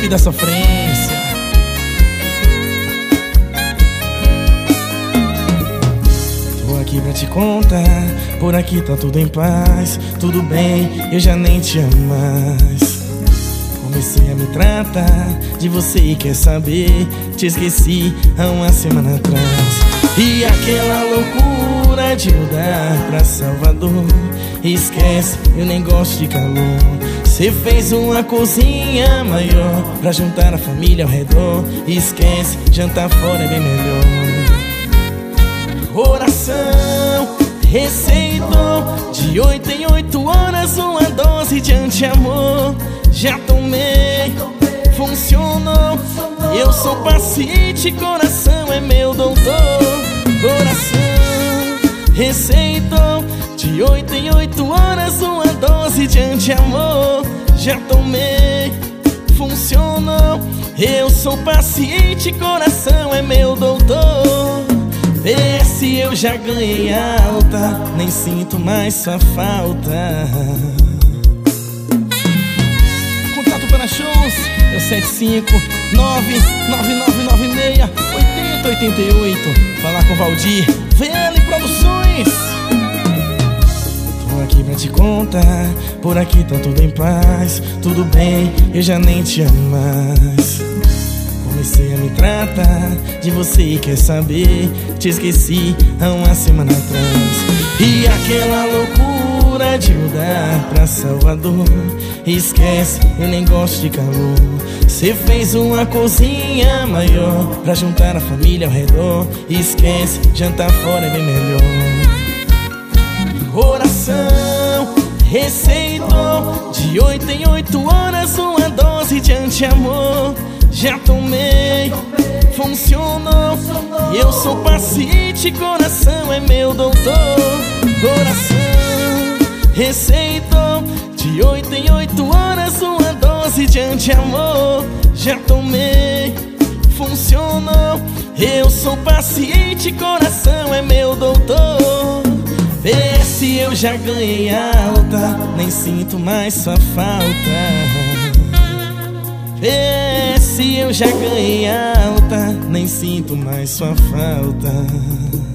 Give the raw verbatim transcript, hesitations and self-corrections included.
chefe da sofrência. Tô aqui pra te contar, por aqui tá tudo em paz. Tudo bem, eu já nem te amo mais. Comecei a me tratar de você e quer saber, te esqueci há uma semana atrás. E aquela loucura de mudar pra Salvador, esquece, eu nem gosto de calor. Cê fez uma cozinha maior pra juntar a família ao redor. Esquece, jantar fora é bem melhor. Coração receitou de oito em oito horas uma dose de anti-amor. Já tomei, funcionou. Eu sou paciente, coração é meu doutor. Coração receitou de oito em oito horas uma dose de anti-amor. Já tomei, funcionou. Eu sou paciente, coração é meu doutor. Vê se eu já ganhei alta, nem sinto mais sua falta. Contato para shows, é o sete cinco nove nove nove nove seis oito zero oito oito. Falar com Valdir, V L Produções. Tô aqui pra te contar, por aqui tá tudo em paz. Tudo bem, eu já nem te amo mais. Comecei a me tratar de você e quer saber, te esqueci há uma semana atrás. E aquela loucura de mudar pra Salvador, esquece, eu nem gosto de calor. Cê fez uma cozinha maior pra juntar a família ao redor. Esquece, jantar fora é bem melhor. Coração receitou de oito em oito horas uma dose de anti-amor. Já tomei, funcionou. Eu sou paciente, coração é meu doutor. Coração receitou de oito em oito horas uma dose de anti-amor. Já tomei, funcionou. Eu sou paciente, coração é meu doutor. Vê se eu já ganhei alta, nem sinto mais sua falta. Vê se eu já ganhei alta, nem sinto mais sua falta.